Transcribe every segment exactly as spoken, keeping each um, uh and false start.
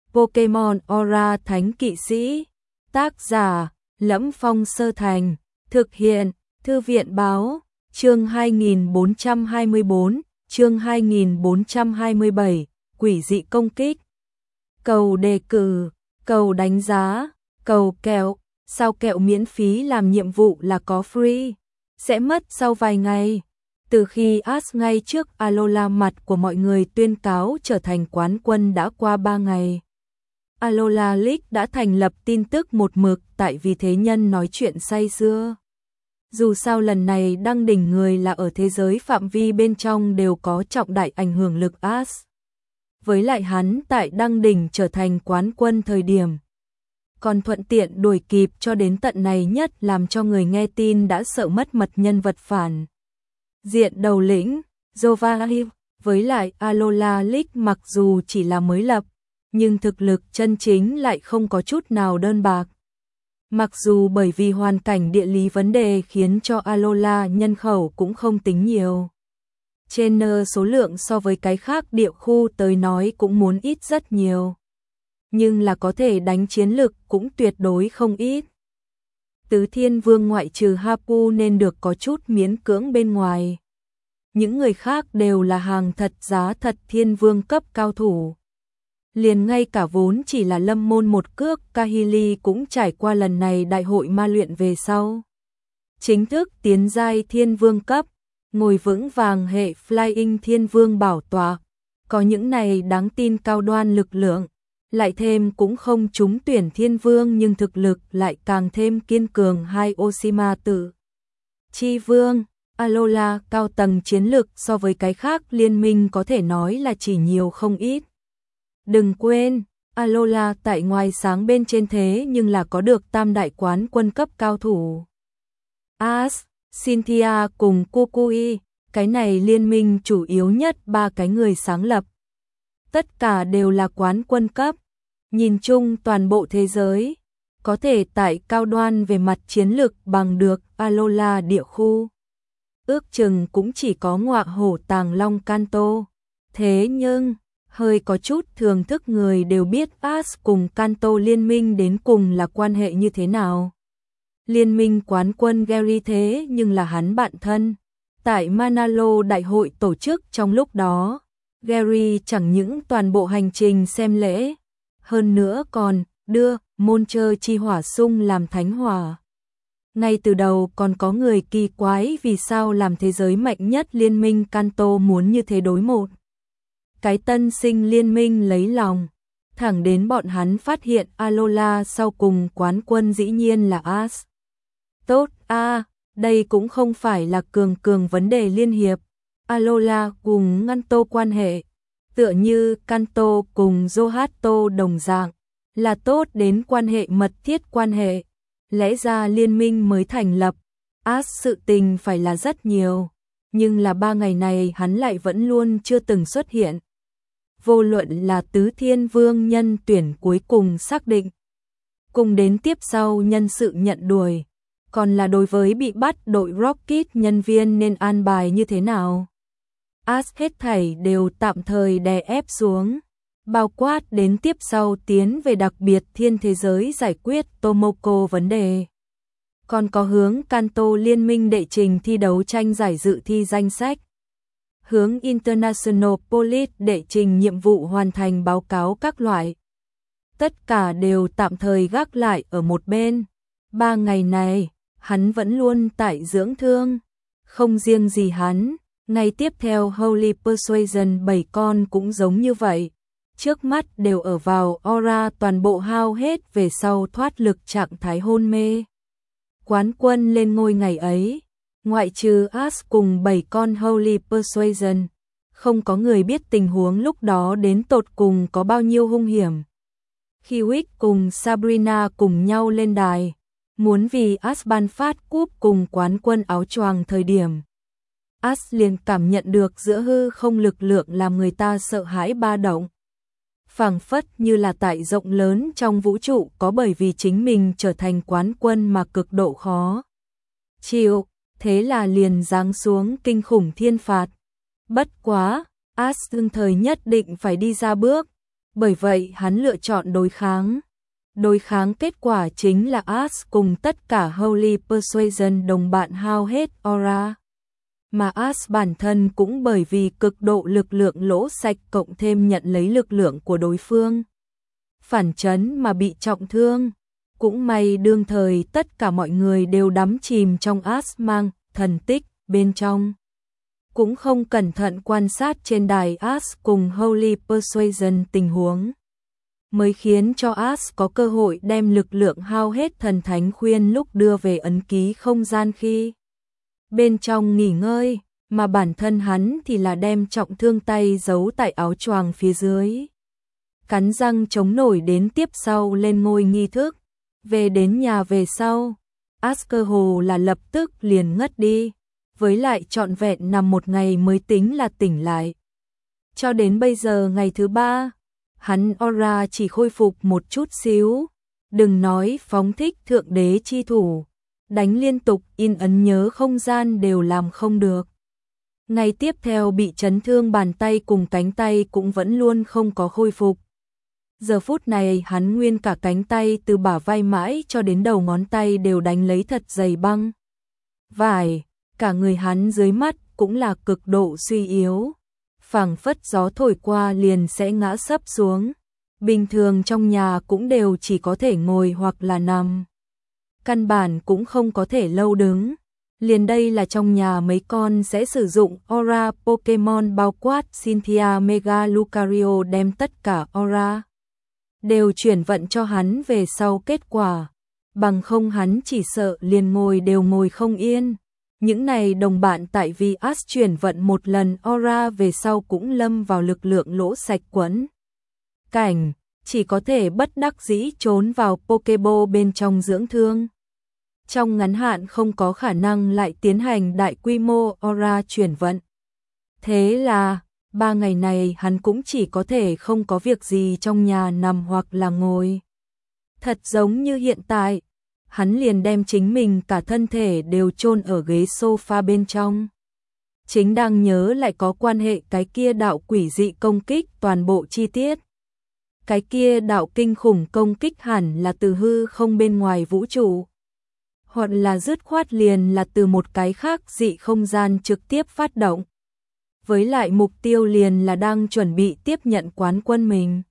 Pokemon Aura Thánh Kỵ Sĩ. Tác giả: Lẫm Phong Sơ Thành. Thực hiện: Thư viện báo. Chương hai nghìn bốn trăm hai mươi bốn, chương hai nghìn bốn trăm hai mươi bảy, quỷ dị công kích. Cầu đề cử, cầu đánh giá, cầu kẹo, sao kẹo miễn phí làm nhiệm vụ là có free, sẽ mất sau vài ngày. Từ khi Ash ngay trước Alola mặt của mọi người tuyên cáo trở thành quán quân đã qua ba ngày. Alola League đã thành lập tin tức một mực tại vì thế nhân nói chuyện say sưa. Dù sao lần này đăng đỉnh người là ở thế giới phạm vi bên trong đều có trọng đại ảnh hưởng lực Ash. Với lại hắn tại đăng đỉnh trở thành quán quân thời điểm. Còn thuận tiện đuổi kịp cho đến tận này nhất làm cho người nghe tin đã sợ mất mật nhân vật phản diện đầu lĩnh, Jovahim. Với lại Alola League mặc dù chỉ là mới lập, nhưng thực lực chân chính lại không có chút nào đơn bạc. Mặc dù bởi vì hoàn cảnh địa lý vấn đề khiến cho Alola nhân khẩu cũng không tính nhiều. Trên số lượng so với cái khác địa khu tới nói cũng muốn ít rất nhiều. Nhưng là có thể đánh chiến lực cũng tuyệt đối không ít. Tứ Thiên Vương ngoại trừ Hapu nên được có chút miễn cưỡng bên ngoài. Những người khác đều là hàng thật giá thật Thiên Vương cấp cao thủ. Liền ngay cả vốn chỉ là lâm môn một cước Kahili cũng trải qua lần này đại hội ma luyện về sau. Chính thức tiến giai Thiên Vương cấp, ngồi vững vàng hệ Flying Thiên Vương bảo tọa. Có những này đáng tin cao đoan lực lượng, lại thêm cũng không trúng tuyển Thiên Vương nhưng thực lực lại càng thêm kiên cường hai Oshima Tử Chi Vương. Alola cao tầng chiến lực so với cái khác liên minh có thể nói là chỉ nhiều không ít. Đừng quên, Alola tại ngoài sáng bên trên thế nhưng là có được tam đại quán quân cấp cao thủ. Ash, Cynthia cùng Kukui, cái này liên minh chủ yếu nhất ba cái người sáng lập. Tất cả đều là quán quân cấp. Nhìn chung toàn bộ thế giới, có thể tại cao đoan về mặt chiến lực bằng được Alola địa khu. Ước chừng cũng chỉ có ngọa hổ tàng long Kanto. Thế nhưng, hơi có chút thưởng thức người đều biết Ash cùng Kanto liên minh đến cùng là quan hệ như thế nào. Liên minh quán quân Gary thế nhưng là hắn bạn thân. Tại Manalo đại hội tổ chức trong lúc đó, Gary chẳng những toàn bộ hành trình xem lễ, hơn nữa còn đưa môn chơi chi hỏa sung làm thánh hỏa. Ngay từ đầu còn có người kỳ quái vì sao làm thế giới mạnh nhất liên minh Kanto muốn như thế đối một. Cái tân sinh liên minh lấy lòng, thẳng đến bọn hắn phát hiện Alola sau cùng quán quân dĩ nhiên là Ash. Tốt a, à, đây cũng không phải là cường cường vấn đề liên hiệp. Alola cùng Kanto quan hệ, tựa như Kanto cùng Zohato đồng dạng, là tốt đến quan hệ mật thiết quan hệ. Lẽ ra liên minh mới thành lập, Ash sự tình phải là rất nhiều, nhưng là ba ngày này hắn lại vẫn luôn chưa từng xuất hiện. Vô luận là Tứ Thiên Vương nhân tuyển cuối cùng xác định, cùng đến tiếp sau nhân sự nhận đuổi, còn là đối với bị bắt đội Rocket nhân viên nên an bài như thế nào. Ash hết thảy đều tạm thời đè ép xuống, bao quát đến tiếp sau tiến về đặc biệt thiên thế giới giải quyết Tomoko vấn đề. Còn có hướng Kanto liên minh đệ trình thi đấu tranh giải dự thi danh sách. Hướng International Police đệ trình nhiệm vụ hoàn thành báo cáo các loại. Tất cả đều tạm thời gác lại ở một bên. Ba ngày này, hắn vẫn luôn tại dưỡng thương. Không riêng gì hắn, ngày tiếp theo Holy Persuasion bảy con cũng giống như vậy. Trước mắt đều ở vào aura toàn bộ hao hết về sau thoát lực trạng thái hôn mê. Quán quân lên ngôi ngày ấy, ngoại trừ Ash cùng bảy con Holy Persuasion, không có người biết tình huống lúc đó đến tột cùng có bao nhiêu hung hiểm. Khi Wick cùng Sabrina cùng nhau lên đài, muốn vì Ash ban phát cúp cùng quán quân áo choàng thời điểm. Ash liền cảm nhận được giữa hư không lực lượng làm người ta sợ hãi ba động. Phảng phất như là tại rộng lớn trong vũ trụ có bởi vì chính mình trở thành quán quân mà cực độ khó chịu, thế là liền giáng xuống kinh khủng thiên phạt. Bất quá, Ash đương thời nhất định phải đi ra bước, Bởi vậy hắn lựa chọn đối kháng. Đối kháng kết quả chính là Ash cùng tất cả Holy Persuasion đồng bạn hao hết aura. Mà Ash bản thân cũng bởi vì cực độ lực lượng lỗ sạch cộng thêm nhận lấy lực lượng của đối phương. Phản chấn mà bị trọng thương. Cũng may đương thời tất cả mọi người đều đắm chìm trong Ash mang thần tích bên trong. Cũng không cẩn thận quan sát trên đài Ash cùng Holy Persuasion tình huống. Mới khiến cho Ash có cơ hội đem lực lượng hao hết thần thánh khuyên lúc đưa về ấn ký không gian khi bên trong nghỉ ngơi, mà bản thân hắn thì là đem trọng thương tay giấu tại áo choàng phía dưới. Cắn răng chống nổi đến tiếp sau lên ngôi nghi thức. Về đến nhà về sau, Ash cơ hồ là lập tức liền ngất đi, với lại trọn vẹn nằm một ngày mới tính là tỉnh lại. Cho đến bây giờ ngày thứ ba, hắn aura chỉ khôi phục một chút xíu, đừng nói phóng thích thượng đế chi thủ, đánh liên tục in ấn nhớ không gian đều làm không được. Ngày tiếp theo bị chấn thương bàn tay cùng cánh tay cũng vẫn luôn không có khôi phục. Giờ phút này hắn nguyên cả cánh tay từ bả vai mãi cho đến đầu ngón tay đều đánh lấy thật dày băng vải, cả người hắn dưới mắt cũng là cực độ suy yếu, phảng phất gió thổi qua liền sẽ ngã sấp xuống. Bình thường trong nhà cũng đều chỉ có thể ngồi hoặc là nằm, căn bản cũng không có thể lâu đứng. Liền đây là trong nhà mấy con sẽ sử dụng aura Pokemon bao quát Cynthia Mega Lucario đem tất cả aura đều chuyển vận cho hắn về sau kết quả, bằng không hắn chỉ sợ liền ngồi đều ngồi không yên. Những này đồng bạn tại vì Ash chuyển vận một lần aura về sau cũng lâm vào lực lượng lỗ sạch quẫn cảnh, chỉ có thể bất đắc dĩ trốn vào Pokeball bên trong dưỡng thương. Trong ngắn hạn không có khả năng lại tiến hành đại quy mô aura chuyển vận. Thế là, ba ngày này hắn cũng chỉ có thể không có việc gì trong nhà nằm hoặc là ngồi. Thật giống như hiện tại, hắn liền đem chính mình cả thân thể đều chôn ở ghế sofa bên trong. Chính đang nhớ lại có quan hệ cái kia đạo quỷ dị công kích toàn bộ chi tiết. Cái kia đạo kinh khủng công kích hẳn là từ hư không bên ngoài vũ trụ, hoặc là dứt khoát liền là từ một cái khác dị không gian trực tiếp phát động. Với lại mục tiêu liền là đang chuẩn bị tiếp nhận quán quân mình.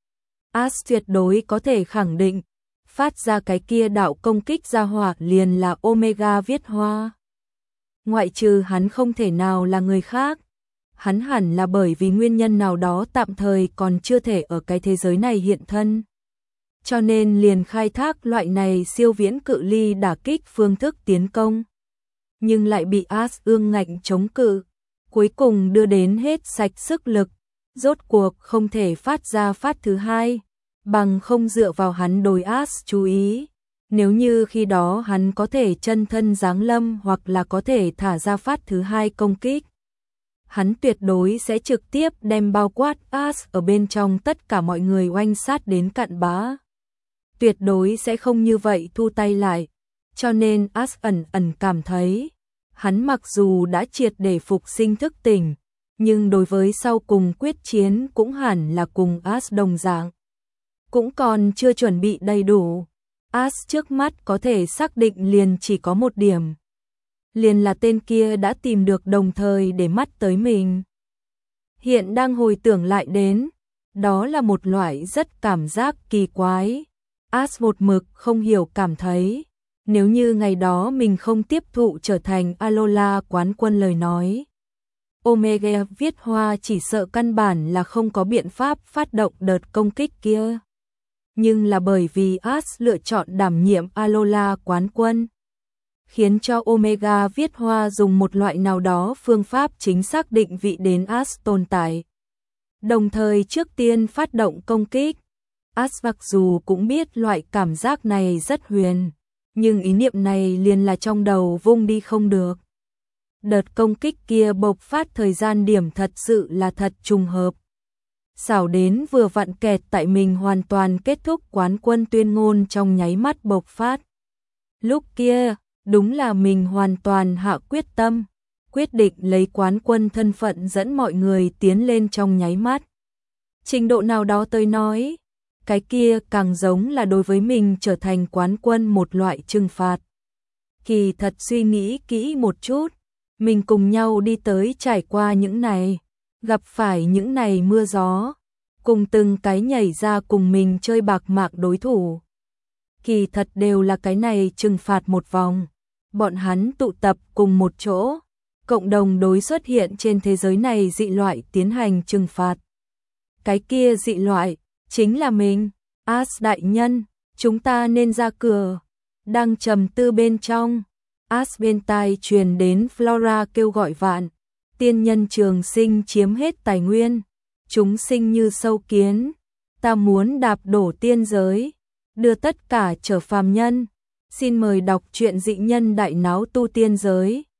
Ash tuyệt đối có thể khẳng định, phát ra cái kia đạo công kích ra hỏa liền là Omega viết hoa. Ngoại trừ hắn không thể nào là người khác. Hắn hẳn là bởi vì nguyên nhân nào đó tạm thời còn chưa thể ở cái thế giới này hiện thân. Cho nên liền khai thác loại này siêu viễn cự ly đả kích phương thức tiến công. Nhưng lại bị Ash ương ngạnh chống cự. Cuối cùng đưa đến hết sạch sức lực. Rốt cuộc không thể phát ra phát thứ hai. Bằng không dựa vào hắn đối Ash chú ý. Nếu như khi đó hắn có thể chân thân giáng lâm hoặc là có thể thả ra phát thứ hai công kích, hắn tuyệt đối sẽ trực tiếp đem bao quát Ash ở bên trong tất cả mọi người oanh sát đến cặn bã. Tuyệt đối sẽ không như vậy thu tay lại. Cho nên Ash ẩn ẩn cảm thấy, hắn mặc dù đã triệt để phục sinh thức tỉnh, nhưng đối với sau cùng quyết chiến cũng hẳn là cùng Ash đồng dạng. Cũng còn chưa chuẩn bị đầy đủ. Ash trước mắt có thể xác định liền chỉ có một điểm. Liền là tên kia đã tìm được đồng thời để mắt tới mình. Hiện đang hồi tưởng lại đến, đó là một loại rất cảm giác kỳ quái. Ash một mực không hiểu cảm thấy, nếu như ngày đó mình không tiếp thụ trở thành Alola quán quân lời nói, Omega viết hoa chỉ sợ căn bản là không có biện pháp phát động đợt công kích kia. Nhưng là bởi vì Ash lựa chọn đảm nhiệm Alola quán quân, khiến cho Omega viết hoa dùng một loại nào đó phương pháp chính xác định vị đến Ash tồn tại. Đồng thời trước tiên phát động công kích. Ash mặc dù cũng biết loại cảm giác này rất huyền, nhưng ý niệm này liền là trong đầu vung đi không được. Đợt công kích kia bộc phát thời gian điểm thật sự là thật trùng hợp. Xảo đến vừa vặn kẹt tại mình hoàn toàn kết thúc quán quân tuyên ngôn trong nháy mắt bộc phát. Lúc kia, đúng là mình hoàn toàn hạ quyết tâm, quyết định lấy quán quân thân phận dẫn mọi người tiến lên trong nháy mắt. Trình độ nào đó tới nói, cái kia càng giống là đối với mình trở thành quán quân một loại trừng phạt. Kỳ thật suy nghĩ kỹ một chút, mình cùng nhau đi tới trải qua những này, gặp phải những này mưa gió, cùng từng cái nhảy ra cùng mình chơi bạc mạc đối thủ. Kỳ thật đều là cái này trừng phạt một vòng, bọn hắn tụ tập cùng một chỗ, cộng đồng đối xuất hiện trên thế giới này dị loại tiến hành trừng phạt. Cái kia dị loại, chính là mình, As đại nhân, chúng ta nên ra cửa. Đang trầm tư bên trong, As bên tai truyền đến Flora kêu gọi vạn, tiên nhân trường sinh chiếm hết tài nguyên, chúng sinh như sâu kiến, ta muốn đạp đổ tiên giới, đưa tất cả trở phàm nhân. Xin mời đọc truyện dị nhân đại náo tu tiên giới.